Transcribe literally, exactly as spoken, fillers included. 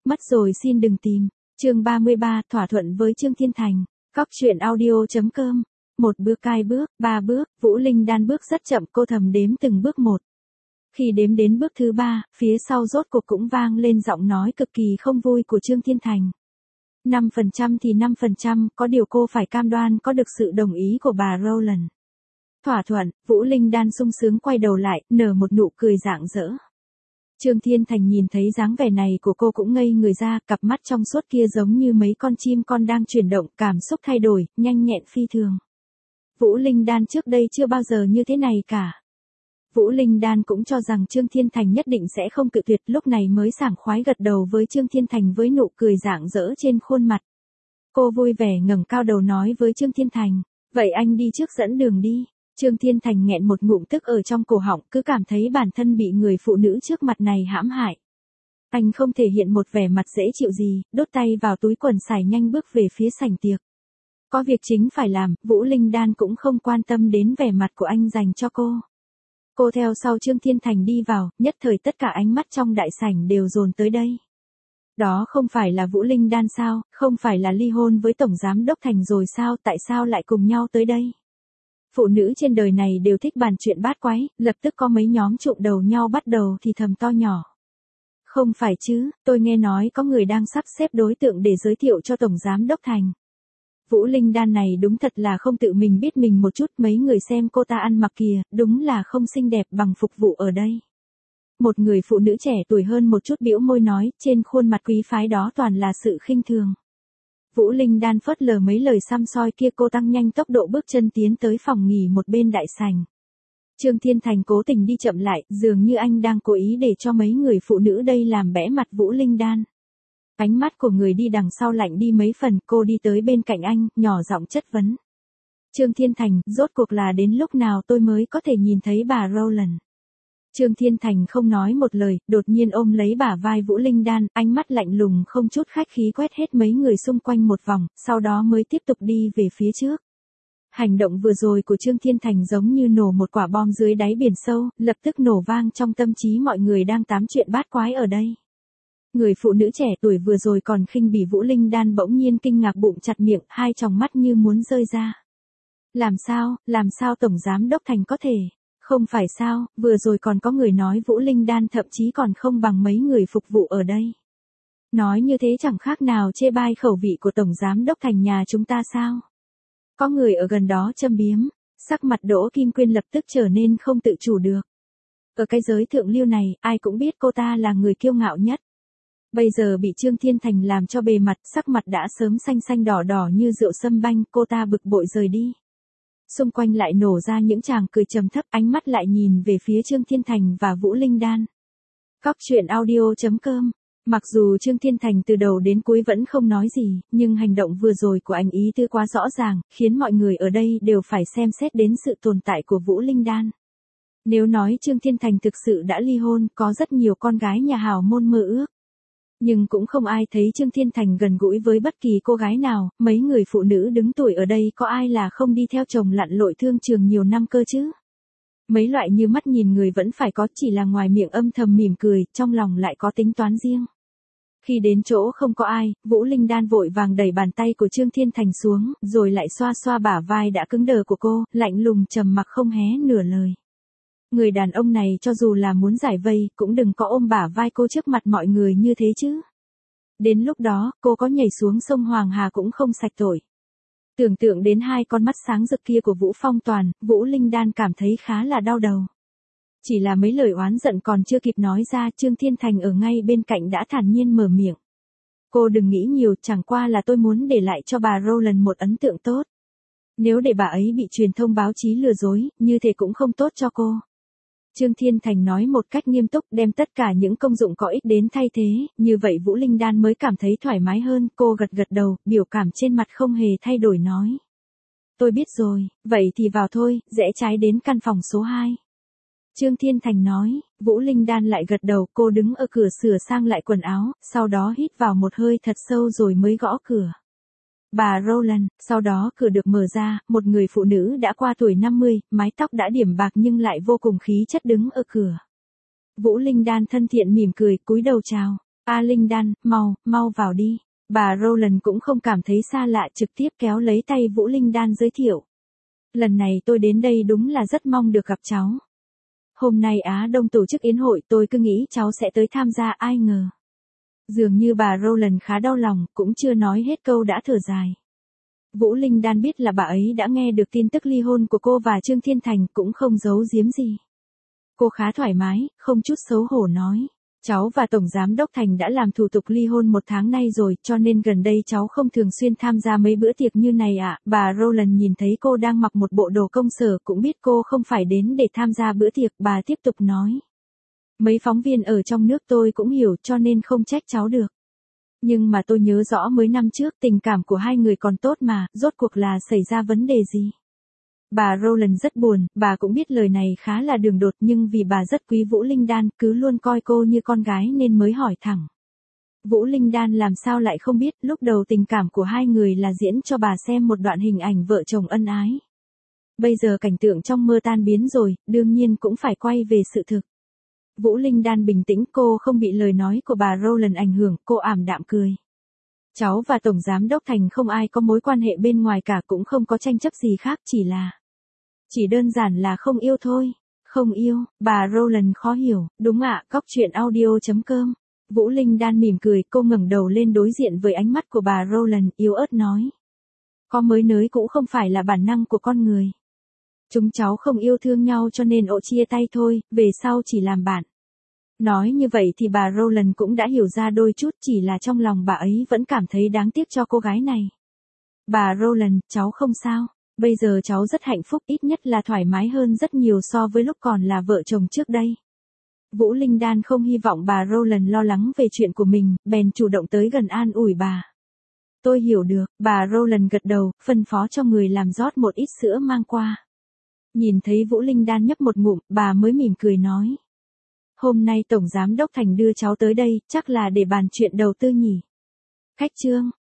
Mất rồi xin đừng tìm. Chương ba mươi ba, thỏa thuận với Trương Thiên Thành. Cóc truyện audio chấm com. Một bước hai bước, ba bước, Vũ Linh Đan bước rất chậm, cô thầm đếm từng bước một. Khi đếm đến bước thứ ba, phía sau rốt cuộc cũng vang lên giọng nói cực kỳ không vui của Trương Thiên Thành. năm phần trăm thì năm phần trăm, có điều cô phải cam đoan có được sự đồng ý của bà Rowland. Thỏa thuận, Vũ Linh Đan sung sướng quay đầu lại, nở một nụ cười rạng rỡ. Trương Thiên Thành nhìn thấy dáng vẻ này của cô cũng ngây người ra, cặp mắt trong suốt kia giống như mấy con chim con đang chuyển động, cảm xúc thay đổi, nhanh nhẹn phi thường. Vũ Linh Đan trước đây chưa bao giờ như thế này cả. Vũ Linh Đan cũng cho rằng Trương Thiên Thành nhất định sẽ không cự tuyệt, lúc này mới sảng khoái gật đầu với Trương Thiên Thành với nụ cười rạng rỡ trên khuôn mặt. Cô vui vẻ ngẩng cao đầu nói với Trương Thiên Thành, vậy anh đi trước dẫn đường đi. Trương Thiên Thành nghẹn một ngụm tức ở trong cổ họng, cứ cảm thấy bản thân bị người phụ nữ trước mặt này hãm hại. Anh không thể hiện một vẻ mặt dễ chịu gì, đốt tay vào túi quần xài nhanh bước về phía sảnh tiệc. Có việc chính phải làm, Vũ Linh Đan cũng không quan tâm đến vẻ mặt của anh dành cho cô. Cô theo sau Trương Thiên Thành đi vào, nhất thời tất cả ánh mắt trong đại sảnh đều dồn tới đây. Đó không phải là Vũ Linh Đan sao, không phải là ly hôn với Tổng Giám Đốc Thành rồi sao, tại sao lại cùng nhau tới đây? Phụ nữ trên đời này đều thích bàn chuyện bát quái, lập tức có mấy nhóm trụm đầu nhau bắt đầu thì thầm to nhỏ. Không phải chứ, tôi nghe nói có người đang sắp xếp đối tượng để giới thiệu cho Tổng Giám Đốc Thành. Vũ Linh Đan này đúng thật là không tự mình biết mình một chút, mấy người xem cô ta ăn mặc kìa, đúng là không xinh đẹp bằng phục vụ ở đây. Một người phụ nữ trẻ tuổi hơn một chút bĩu môi nói, trên khuôn mặt quý phái đó toàn là sự khinh thường. Vũ Linh Đan phớt lờ mấy lời săm soi kia, cô tăng nhanh tốc độ bước chân tiến tới phòng nghỉ một bên đại sảnh. Trương Thiên Thành cố tình đi chậm lại, dường như anh đang cố ý để cho mấy người phụ nữ đây làm bẽ mặt Vũ Linh Đan. Ánh mắt của người đi đằng sau lạnh đi mấy phần, cô đi tới bên cạnh anh, nhỏ giọng chất vấn. Trương Thiên Thành, rốt cuộc là đến lúc nào tôi mới có thể nhìn thấy bà Rowland? Trương Thiên Thành không nói một lời, đột nhiên ôm lấy bả vai Vũ Linh Đan, ánh mắt lạnh lùng không chút khách khí quét hết mấy người xung quanh một vòng, sau đó mới tiếp tục đi về phía trước. Hành động vừa rồi của Trương Thiên Thành giống như nổ một quả bom dưới đáy biển sâu, lập tức nổ vang trong tâm trí mọi người đang tám chuyện bát quái ở đây. Người phụ nữ trẻ tuổi vừa rồi còn khinh bỉ Vũ Linh Đan bỗng nhiên kinh ngạc bụng chặt miệng, hai tròng mắt như muốn rơi ra. Làm sao, làm sao Tổng Giám Đốc Thành có thể? Không phải sao, vừa rồi còn có người nói Vũ Linh Đan thậm chí còn không bằng mấy người phục vụ ở đây. Nói như thế chẳng khác nào chê bai khẩu vị của Tổng Giám Đốc Thành nhà chúng ta sao? Có người ở gần đó châm biếm, sắc mặt Đỗ Kim Quyên lập tức trở nên không tự chủ được. Ở cái giới thượng lưu này, ai cũng biết cô ta là người kiêu ngạo nhất. Bây giờ bị Trương Thiên Thành làm cho bề mặt, sắc mặt đã sớm xanh xanh đỏ đỏ như rượu sâm banh, cô ta bực bội rời đi. Xung quanh lại nổ ra những tràng cười trầm thấp, ánh mắt lại nhìn về phía Trương Thiên Thành và Vũ Linh Đan. Cóc truyện audio chấm com. Mặc dù Trương Thiên Thành từ đầu đến cuối vẫn không nói gì, nhưng hành động vừa rồi của anh ý tư quá rõ ràng, khiến mọi người ở đây đều phải xem xét đến sự tồn tại của Vũ Linh Đan. Nếu nói Trương Thiên Thành thực sự đã ly hôn, có rất nhiều con gái nhà hào môn mơ ước. Nhưng cũng không ai thấy Trương Thiên Thành gần gũi với bất kỳ cô gái nào, mấy người phụ nữ đứng tuổi ở đây có ai là không đi theo chồng lặn lội thương trường nhiều năm cơ chứ? Mấy loại như mắt nhìn người vẫn phải có, chỉ là ngoài miệng âm thầm mỉm cười, trong lòng lại có tính toán riêng. Khi đến chỗ không có ai, Vũ Linh Đan vội vàng đẩy bàn tay của Trương Thiên Thành xuống, rồi lại xoa xoa bả vai đã cứng đờ của cô, lạnh lùng trầm mặc không hé nửa lời. Người đàn ông này cho dù là muốn giải vây, cũng đừng có ôm bả vai cô trước mặt mọi người như thế chứ. Đến lúc đó, cô có nhảy xuống sông Hoàng Hà cũng không sạch tội. Tưởng tượng đến hai con mắt sáng rực kia của Vũ Phong Toàn, Vũ Linh Đan cảm thấy khá là đau đầu. Chỉ là mấy lời oán giận còn chưa kịp nói ra, Trương Thiên Thành ở ngay bên cạnh đã thản nhiên mở miệng. Cô đừng nghĩ nhiều, chẳng qua là tôi muốn để lại cho bà Rowland một ấn tượng tốt. Nếu để bà ấy bị truyền thông báo chí lừa dối, như thế cũng không tốt cho cô. Trương Thiên Thành nói một cách nghiêm túc, đem tất cả những công dụng có ích đến thay thế, như vậy Vũ Linh Đan mới cảm thấy thoải mái hơn, cô gật gật đầu, biểu cảm trên mặt không hề thay đổi nói. Tôi biết rồi, vậy thì vào thôi, rẽ trái đến căn phòng số hai. Trương Thiên Thành nói, Vũ Linh Đan lại gật đầu, cô đứng ở cửa sửa sang lại quần áo, sau đó hít vào một hơi thật sâu rồi mới gõ cửa. Bà Rowland, sau đó cửa được mở ra, một người phụ nữ đã qua tuổi năm mươi, mái tóc đã điểm bạc nhưng lại vô cùng khí chất đứng ở cửa. Vũ Linh Đan thân thiện mỉm cười, cúi đầu chào. A Linh Đan, mau, mau vào đi. Bà Rowland cũng không cảm thấy xa lạ, trực tiếp kéo lấy tay Vũ Linh Đan giới thiệu. Lần này tôi đến đây đúng là rất mong được gặp cháu. Hôm nay Á Đông tổ chức yến hội, tôi cứ nghĩ cháu sẽ tới tham gia, ai ngờ. Dường như bà Rowland khá đau lòng, cũng chưa nói hết câu đã thở dài. Vũ Linh Đan biết là bà ấy đã nghe được tin tức ly hôn của cô và Trương Thiên Thành, cũng không giấu giếm gì. Cô khá thoải mái, không chút xấu hổ nói. Cháu và Tổng Giám Đốc Thành đã làm thủ tục ly hôn một tháng nay rồi, cho nên gần đây cháu không thường xuyên tham gia mấy bữa tiệc như này ạ. À. Bà Rowland nhìn thấy cô đang mặc một bộ đồ công sở cũng biết cô không phải đến để tham gia bữa tiệc, bà tiếp tục nói. Mấy phóng viên ở trong nước tôi cũng hiểu, cho nên không trách cháu được. Nhưng mà tôi nhớ rõ mấy năm trước tình cảm của hai người còn tốt mà, rốt cuộc là xảy ra vấn đề gì? Bà Rowland rất buồn, bà cũng biết lời này khá là đường đột, nhưng vì bà rất quý Vũ Linh Đan, cứ luôn coi cô như con gái nên mới hỏi thẳng. Vũ Linh Đan làm sao lại không biết, lúc đầu tình cảm của hai người là diễn cho bà xem một đoạn hình ảnh vợ chồng ân ái. Bây giờ cảnh tượng trong mơ tan biến rồi, đương nhiên cũng phải quay về sự thực. Vũ Linh Đan bình tĩnh, cô không bị lời nói của bà Rowland ảnh hưởng, cô ảm đạm cười. Cháu và Tổng Giám Đốc Thành không ai có mối quan hệ bên ngoài cả, cũng không có tranh chấp gì khác, chỉ là... Chỉ đơn giản là không yêu thôi. Không yêu, bà Rowland khó hiểu, đúng ạ, cóc truyện audio chấm com. Vũ Linh Đan mỉm cười, cô ngẩng đầu lên đối diện với ánh mắt của bà Rowland, yếu ớt nói. Có mới nới cũng không phải là bản năng của con người. Chúng cháu không yêu thương nhau cho nên ộ chia tay thôi, về sau chỉ làm bạn. Nói như vậy thì bà Rowland cũng đã hiểu ra đôi chút, chỉ là trong lòng bà ấy vẫn cảm thấy đáng tiếc cho cô gái này. Bà Rowland, cháu không sao. Bây giờ cháu rất hạnh phúc, ít nhất là thoải mái hơn rất nhiều so với lúc còn là vợ chồng trước đây. Vũ Linh Đan không hy vọng bà Rowland lo lắng về chuyện của mình, bèn chủ động tới gần an ủi bà. Tôi hiểu được, bà Rowland gật đầu, phân phó cho người làm rót một ít sữa mang qua. Nhìn thấy Vũ Linh Đan nhấp một ngụm, bà mới mỉm cười nói. Hôm nay Tổng Giám Đốc Thành đưa cháu tới đây, chắc là để bàn chuyện đầu tư nhỉ. Khách trương,